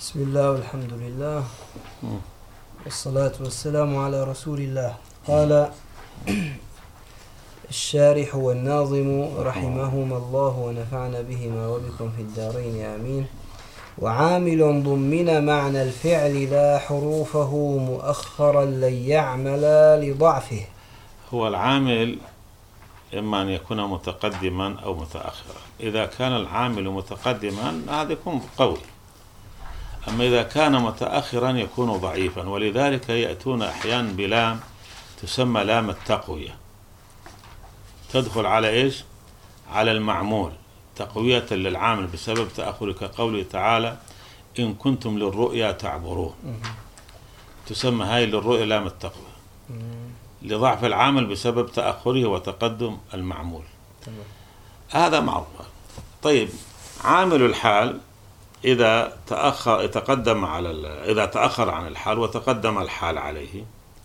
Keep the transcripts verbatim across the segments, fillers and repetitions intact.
بسم الله والحمد لله والصلاة والسلام على رسول الله. قال الشارح والناظم رحمهما الله ونفعنا بهما وبكم في الدارين آمين. وعامل ضمن معنى الفعل لا حروفه مؤخرا لن يعمل لضعفه. هو العامل إما أن يكون متقدما أو متأخرا. إذا كان العامل متقدما هذا يكون قوي، أما إذا كان متأخرا يكون ضعيفا، ولذلك يأتون أحيانا بلام تسمى لام التقوية، تدخل على إيش؟ على المعمول تقوية للعامل بسبب تأخر، كقوله تعالى إن كنتم للرؤيا تعبرون، تسمى هاي للرؤيا لام التقوية لضعف العامل بسبب تأخره وتقدم المعمول. هذا معروف. طيب، عامل الحال إذا تأخر تقدم على إذا تأخر عن الحال وتقدم الحال عليه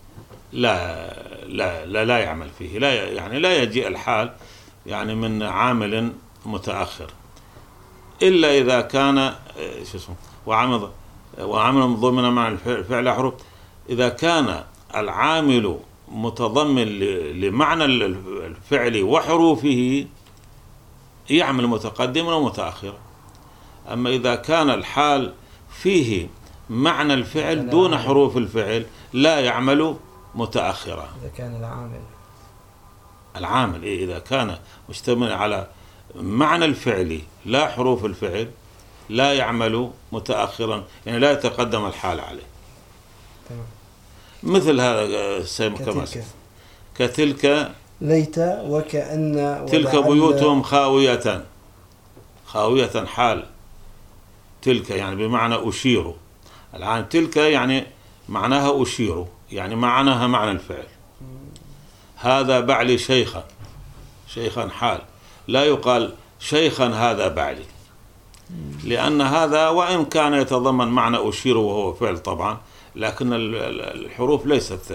لا لا لا, لا يعمل فيه، لا يعني لا يجيء الحال يعني من عامل متأخر، إلا إذا كان شو اسمه وعامل وعامل ضمن مع الفعل حروف. إذا كان العامل متضمن لمعنى الفعل وحروفه يعمل متقدما ومتأخرا. أما إذا كان الحال فيه معنى الفعل دون حروف الفعل لا يعمل متأخرا. إذا كان العامل العامل إيه إذا كان مشتمل على معنى الفعل لا حروف الفعل لا يعمل متأخرا، يعني لا يتقدم الحال عليه. تمام. مثل هذا كما كتلك ليت وكأن تلك بيوتهم خاوية، خاوية حال تلك يعني بمعنى أشير. الآن تلك يعني معناها أشير، يعني معناها معنى الفعل. هذا بعلي شيخا، شيخا حال، لا يقال شيخا هذا بعلي، لأن هذا وإن كان يتضمن معنى أشير وهو فعل طبعا، لكن الحروف ليست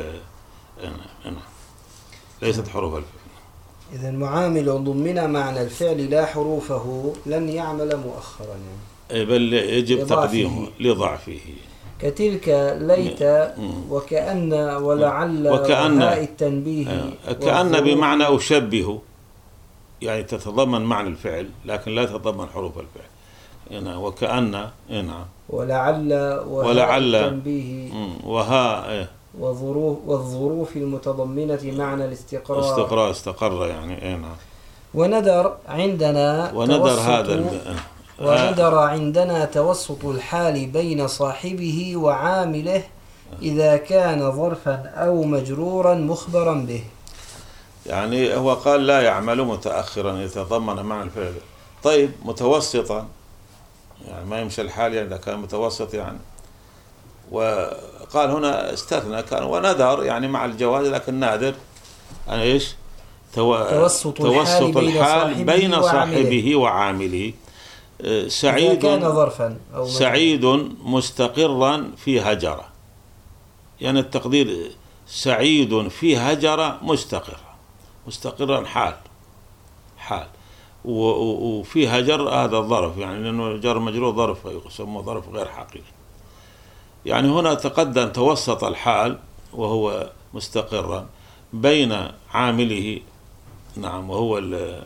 ليست حروف الفعل. إذا معامل ضمن معنى الفعل لا حروفه لن يعمل مؤخرا، يعني بل يجب لضعفه. تقديمه لضعفه. كتلك ليت وكأن ولعل وكأن وهاء التنبيه. كأن بمعنى أشبه، يعني تتضمن معنى الفعل لكن لا تتضمن حروف الفعل. هنا وكأن هنا ولعل وهاء ولعل التنبيه وها والظروف والظروف المتضمنة معنى الاستقرار. استقرار استقر يعني هنا. وندر عندنا وندر هذا وندر عندنا توسط الحال بين صاحبه وعامله إذا كان ظرفا أو مجرورا مخبرا به. يعني هو قال لا يعمل متأخرا يتضمن معنى الفعل. طيب متوسطا يعني ما يمشي الحال يعني إذا كان متوسط يعني. وقال هنا استثنى كان وندر يعني مع الجواز، لكن نادر أنا إيش تو... توسط, توسط الحال, بين الحال صاحبه, بين صاحبه وعامله, وعامله. سعيد كان ظرفا أو سعيد مستقرا في هجرة، يعني التقدير سعيد في هجرة مستقر، مستقرا حال حال وفي هجر هذا الظرف، يعني لأنه جر مجرور ظرف يسمى ظرف غير حقيقي. يعني هنا تقدم توسط الحال وهو مستقرا بين عامله، نعم، وهو ال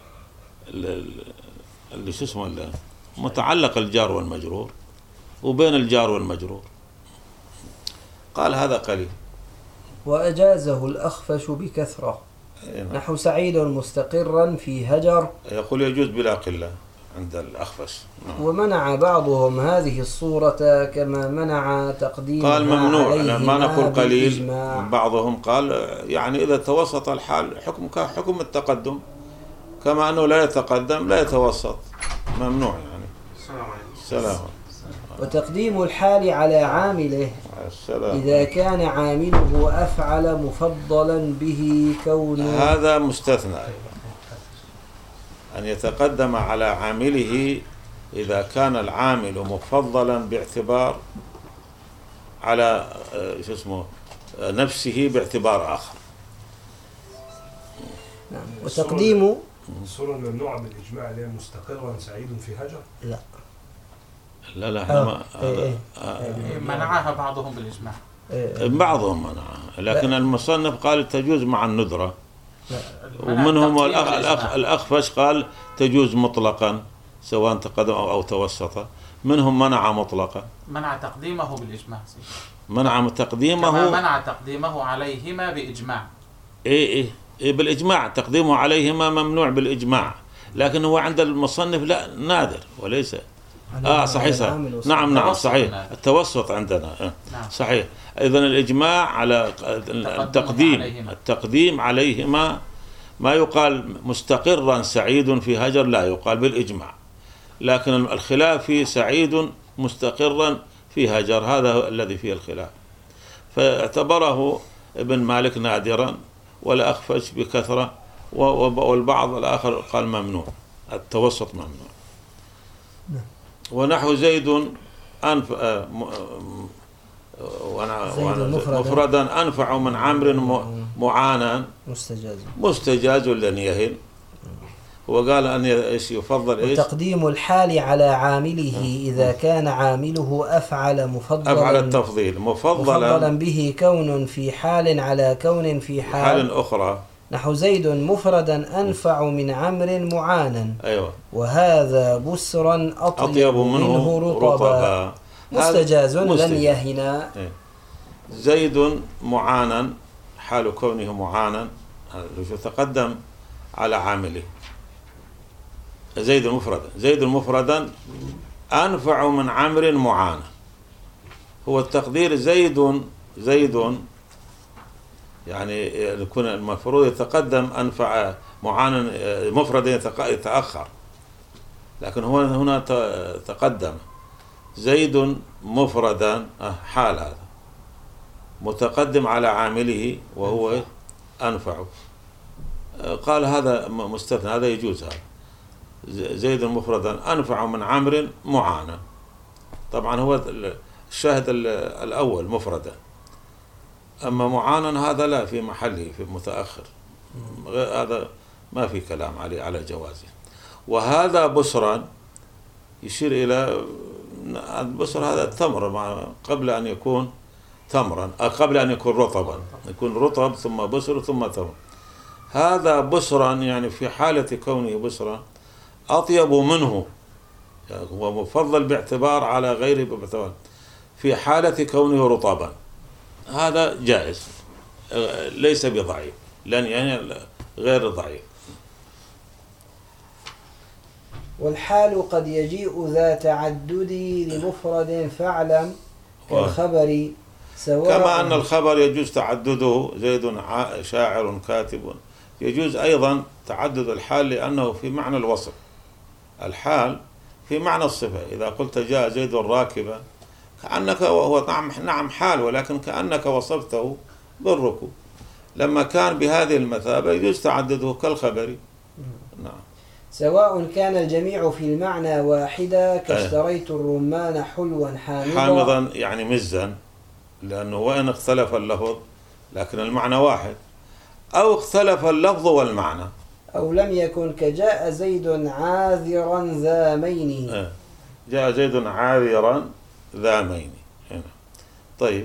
اللي شو اسمه متعلق الجار والمجرور، وبين الجار والمجرور. قال هذا قليل. وأجازه الأخفش بكثرة نحو سعيد مستقرا في هجر، يقول يجوز بلا قلة عند الأخفش. نعم. ومنع بعضهم هذه الصورة كما منع تقديم قال ممنوع، ما نقول قليل. بالإجماع. بعضهم قال يعني إذا توسط الحال حكم كحكم التقدم، كما أنه لا يتقدم لا يتوسط، ممنوع يعني. السلام. وتقديم الحال على عامله السلام. إذا كان عامله أفعل مفضلا به كونه. هذا مستثنى أن يتقدم على عامله إذا كان العامل مفضلا باعتبار على شو اسمه نفسه باعتبار آخر. نعم. وتقديم الصورة الممنوعة بالإجماع اللي هي مستقرا سعيد في هجر. لا لا لا احنا ما إيه إيه. آه منعها بعضهم بالإجماع. إيه. بعضهم منعها، لكن لا. المصنف قال تجوز مع الندرة، ومنهم الأخ الأخ الأخفش قال تجوز مطلقا سواء تقدم أو, أو توسط. منهم منع مطلقا، منع تقديمه بالإجماع، منع تقديمه، كما منع تقديمه عليهما بإجماع. إيه إيه, إيه بالإجماع، تقديمه عليهما ممنوع بالإجماع، لكن هو عند المصنف لا نادر وليس آه صحيح, صحيح. نعم نعم صحيح، التوسط عندنا آه. نعم. صحيح. إذن الإجماع على التقديم عليهما. التقديم عليهما ما يقال مستقرا سعيد في هجر، لا يقال بالإجماع، لكن الخلاف في سعيد مستقرا في هجر، هذا الذي فيه الخلاف. فاعتبره ابن مالك نادرا والأخفش بكثرة، والبعض الآخر قال ممنوع، التوسط ممنوع. ونحو زيد أنف مفردا أنفع من عمرو معانا مستجاز مستجاز لن يهن. وقال أن إيش يفضل إيش؟ تقديم الحال على عامله إذا كان عامله أفعل مفضلا أفعل التفضيل مفضلا, مفضلا به كون في حال على كون في حال, حال أخرى. نحو زيد مفردا أنفع من عمرو معانا. أيوة. وهذا بسرا أطيب, أطيب منه, منه رطبا, رطبا. مستجاز لن يهنا. زيد معانا حال كونه معانا يتقدم على عامله. زيد مفردا زيد مفردا أنفع من عمرو معانا، هو التقدير زيد زيد يعني يكون المفروض يتقدم أنفع معانا مفردا يتأخر، لكن هو هنا تقدم زيد مفردا حال هذا متقدم على عامله وهو أنفع. قال هذا مستثنى، هذا يجوز، هذا زيد مفردا أنفع من عمرو معانا. طبعا هو الشاهد الأول مفردا، أما معانا هذا لا في محله في متأخر، هذا ما في كلام عليه على جوازه. وهذا بسرا يشير إلى البسر هذا التمر مع قبل أن يكون تمرا، قبل أن يكون رطبا، يكون رطب ثم بسر ثم تمر. هذا بسرا يعني في حالة كونه بسرا أطيب منه، يعني هو مفضل باعتبار على غيره باعتبار في حالة كونه رطبا، هذا جائز ليس بضعيف، لأن يعني غير ضعيف. والحال قد يجيء ذا تعدد لمفرد فاعلم كالخبر سواء. كما أن الخبر يجوز تعدده، زيد شاعر كاتب، يجوز أيضا تعدد الحال لأنه في معنى الوصف. الحال في معنى الصفة، إذا قلت جاء زيد راكبا كأنك وهو نعم نعم حال، ولكن كأنك وصفته بالركوب. لما كان بهذه المثابة يجوز تعدده كالخبر. نعم. سواء كان الجميع في المعنى واحدا كاشتريت الرمان حلوا حامضا. حامضا يعني مزا، لأنه وإن اختلف اللفظ لكن المعنى واحد، أو اختلف اللفظ والمعنى. أو لم يكن كجاء زيد عاذرا ذا مين. جاء زيد عاذرا ذا مين. طيب.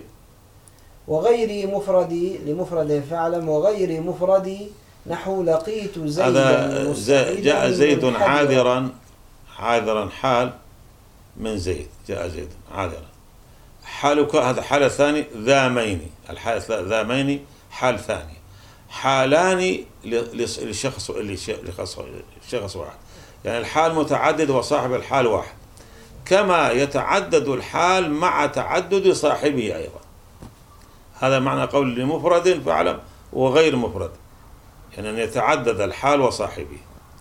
وغير مفردي لمفرد فاعلم، وغير مفردي نحو لقيت زيدا زي جاء زيد عاذرا عاذرا حال من زيد، جاء زيد عاذرا حالك، هذا حالة ثانية ذا مين، الحالة ذا مين حال ثاني، حالان لشخص لشخص واحد، يعني الحال متعدد وصاحب الحال واحد، كما يتعدد الحال مع تعدد صاحبه أيضا. هذا معنى قول لمفرد فاعلم وغير مفرد، يعني أن يتعدد الحال وصاحبه.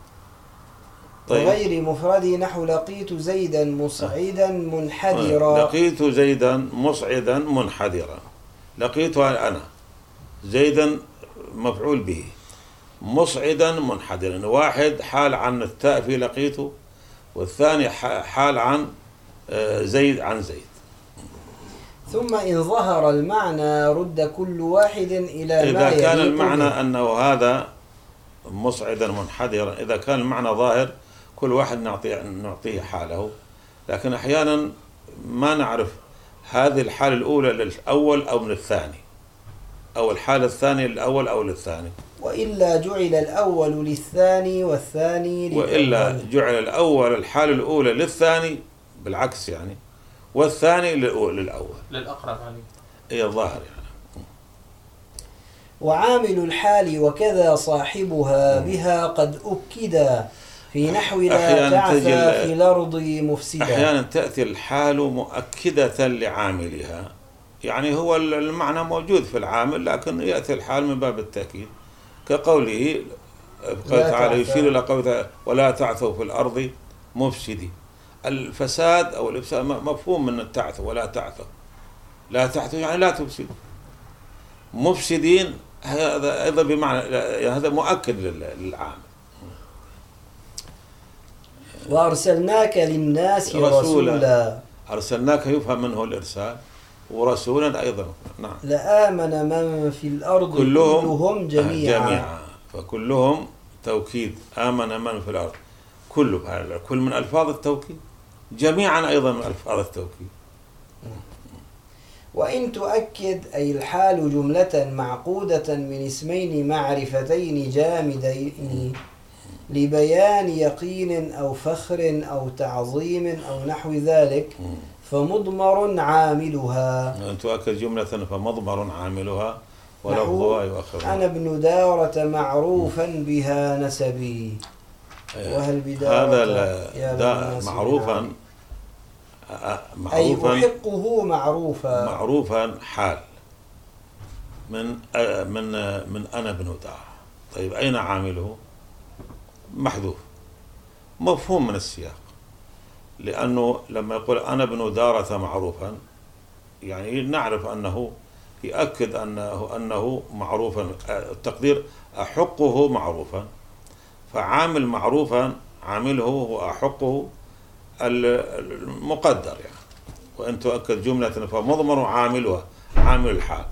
طيب. وغير مفرد نحو لقيت زيدا مصعدا منحدرا. لقيت زيدا مصعدا منحدرا، لقيتها أنا زيدا مفعول به، مصعدا منحدرا، واحد حال عن التاء في لقيته، والثاني حال عن زيد عن زيد. ثم إن ظهر المعنى رد كل واحد إلى ما إذا كان المعنى أنه هذا مصعدا منحدرا، إذا كان المعنى ظاهر كل واحد نعطيه نعطيه حاله، لكن أحيانا ما نعرف هذه الحالة الأولى للأول أو من الثاني، أو الحالة الثانية للأول أو للثاني. وإلا جعل الأول للثاني والثاني للأول. وإلا جعل الأول الحالة الأولى للثاني بالعكس يعني، والثاني للأول للأقرب عليه. هي الظاهر يعني. وعامل الحال وكذا صاحبها بها قد أكدا في نحو لا تعثى في الأرض مفسدا. أحيانا تأتي الحال مؤكدة لعاملها، يعني هو المعنى موجود في العامل لكن يأتي الحال من باب التأكيد، كقوله تعالى يشير إلى قوله ولا تعثوا في الأرض مفسدين. الفساد أو الإفساد مفهوم من التعثوا، ولا تعثوا، لا تعثوا يعني لا تفسدوا. مفسدين هذا أيضا بمعنى هذا مؤكد للعامل. وأرسلناك للناس رسولا, رسولا. أرسلناك يفهم منه الإرسال، ورسولا أيضا. نعم. لآمن من في الأرض كلهم, كلهم جميعا. جميعا فكلهم توكيد، آمن من في الأرض كله، كل من ألفاظ التوكيد، جميعا أيضا من ألفاظ التوكيد. وإن تؤكد أي الحال جملة معقودة من اسمين معرفتين جامدين لبيان يقين أو فخر أو تعظيم أو نحو ذلك فمضمر عاملها. أن تؤكد جملة فمضمر عاملها ولفظها يؤخر. أنا ابن دارة معروفا بها نسبي. وهل بدارة هذا معروفا أي أحقه معروفا. معروفا حال من من من أنا ابن دار. طيب أين عامله؟ محذوف، مفهوم من السياق، لأنه لما يقول أنا ابن دارة معروفا يعني نعرف أنه يؤكد أنه أنه معروفا، التقدير أحقه معروفا، فعامل معروفا عامله هو أحقه المقدر يعني. وأن تؤكد جملة فمضمر عاملها عامل الحال.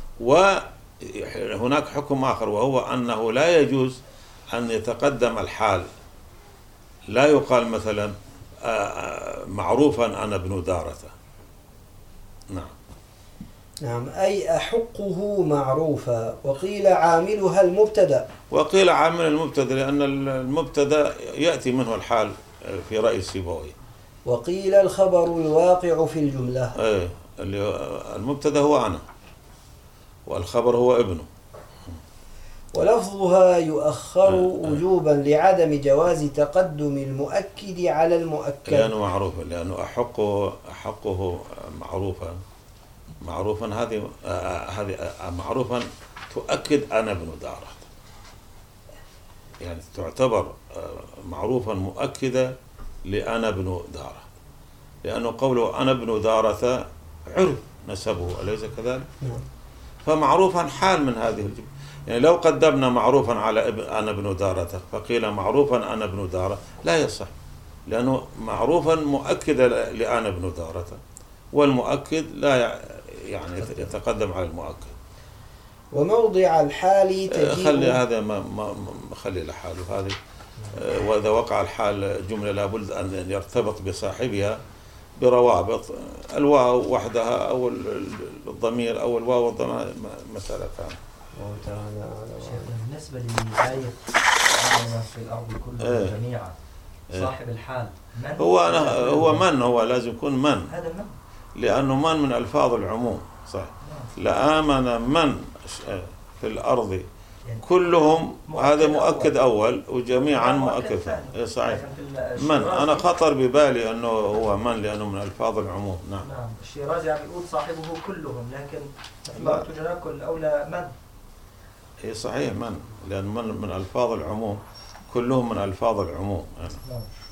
وهناك حكم آخر وهو أنه لا يجوز أن يتقدم الحال، لا يقال مثلا معروفا أنا ابن دارة. نعم. نعم أي أحقه معروفا. وقيل عاملها المبتدأ. وقيل عامل المبتدأ لأن المبتدأ يأتي منه الحال في رأي السيبوي. وقيل الخبر الواقع في الجملة. ايه اللي المبتدأ هو أنا والخبر هو ابنه. ولفظها يؤخر وجوبا لعدم جواز تقدم المؤكد على المؤكد. لأنه معروف، لأنه أحقه أحقه معروفا معروفا هذه هذه معروفا تؤكد أنا ابن دارة، يعني تعتبر معروفا مؤكدة لأنا ابن دارة، لأنه قوله أنا ابن دارة عرف نسبه أليس كذلك؟ فمعروفا حال من هذه الجملة. يعني لو قدمنا معروفا على أنا ابن دارة فقيل معروفا أنا ابن دارة لا يصح، لأنه معروفا مؤكدا لأنا ابن دارة، والمؤكد لا يعني يتقدم على المؤكد. وموضع الحال تجيء خلي هذا ما ما خلي لحاله هذه. وإذا وقع الحال جملة لابد أن يرتبط بصاحبها بروابط، الواو وحدها أو الضمير أو الواو والضمير مسألة ثانية. بالنسبة للآية في الأرض كلها جميعا صاحب الحال من هو أنا هو من هو لازم يكون من، هذا من لأنه من من ألفاظ العموم صح. لآمن من في الأرض كلهم هذا مؤكد أول وجميعا مؤكد ثاني. صحيح. من أنا خطر ببالي أنه هو من لأنه من ألفاظ العموم. نعم. نعم. الشيرازي عم يقول صاحبه كلهم، لكن ما تجناك الأولى من. هي صحيح من، لأن من من ألفاظ العموم، كلهم من ألفاظ العموم. نعم.